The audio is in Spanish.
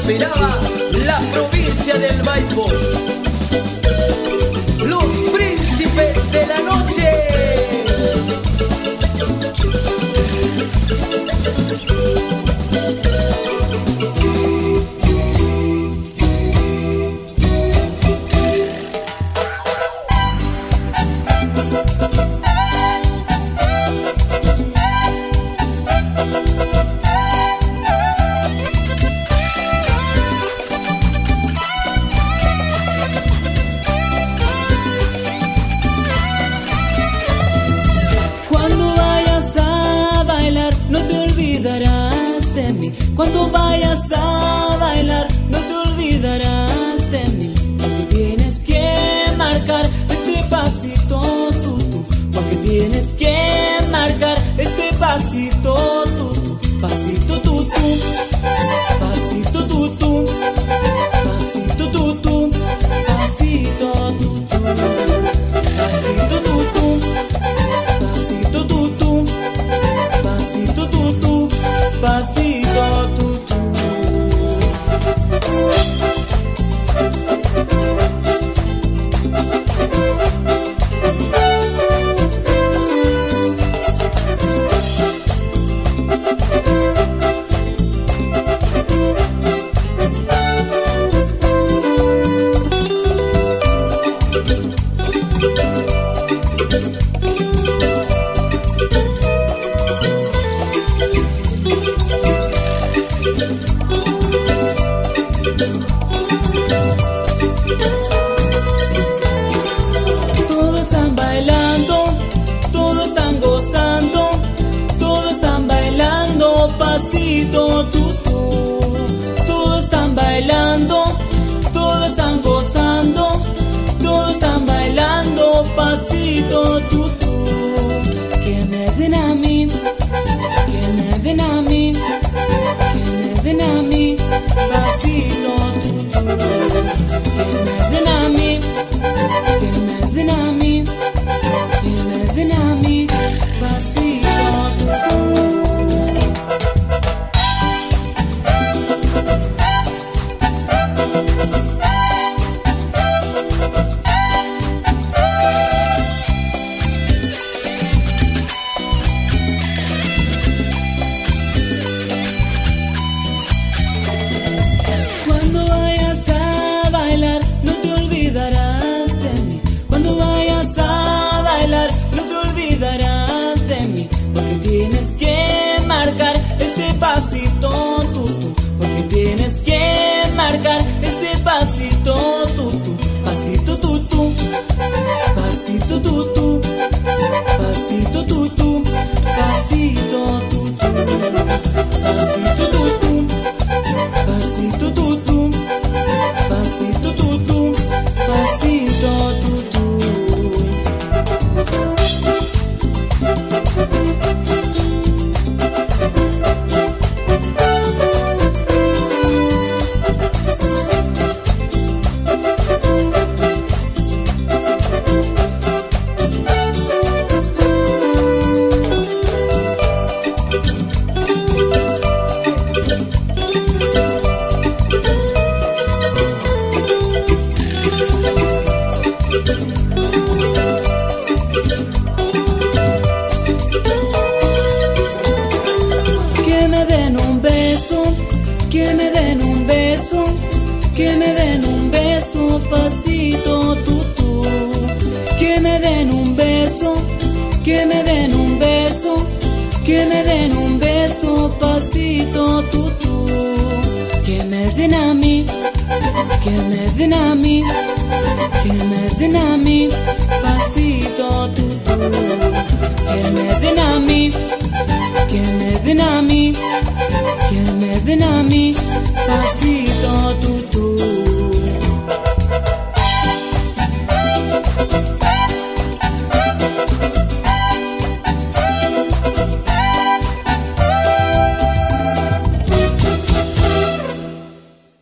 Piraba, la provincia del Maipo. Los príncipes de la noche. Cuando vayas a bailar, no te olvidarás de mí. Porque tienes que marcar este pasito tú, porque tienes que marcar este pasito tú, pasito tú, pasito tú, pasito tú, pasito tú, pasito tú, pasito tú, pasito tú, pasito tú. Todos están bailando, todos están gozando, todos están bailando pasito tú. Todos están bailando, todos están gozando, todos están bailando pasito tú. Que me den a mí, que me den a mí, que me den a mí pasito tú. Que me den a mí, que me den a mí, que me den a mí pasito tú. Cuando vayas a bailar, no te olvidarás de mí. Cuando vayas a bailar, no te olvidarás de mí. Porque tienes que marcar este pasito tú, porque tienes que marcar este pasito tú, pasito tú, pasito tú, pasito tú, pasito tú, pasito tú, pasito tú, pasito tú, pasito tú. Que me den un beso, que me den un beso, que me den un beso pasito tú. Que me den un beso, que me den un beso, que me den un beso pasito tú. Que me den a mí, que me den a mí, que me den a mí pasito tú. Que me den a mí, que me den a mí, que me den a mí pasito.